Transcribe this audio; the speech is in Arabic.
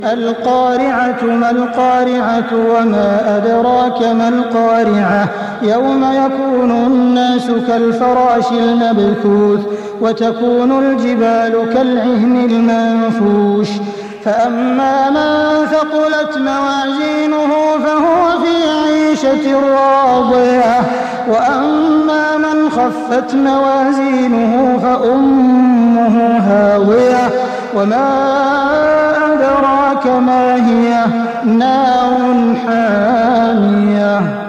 القارعة ما القارعة وما أدراك ما القارعة يوم يكون الناس كالفراش المبثوث وتكون الجبال كالعهن المنفوش فأما من ثقلت موازينه فهو في عيشة راضية وأما من خفت موازينه فأمه هاوية وما أدراك ما هي نار حامية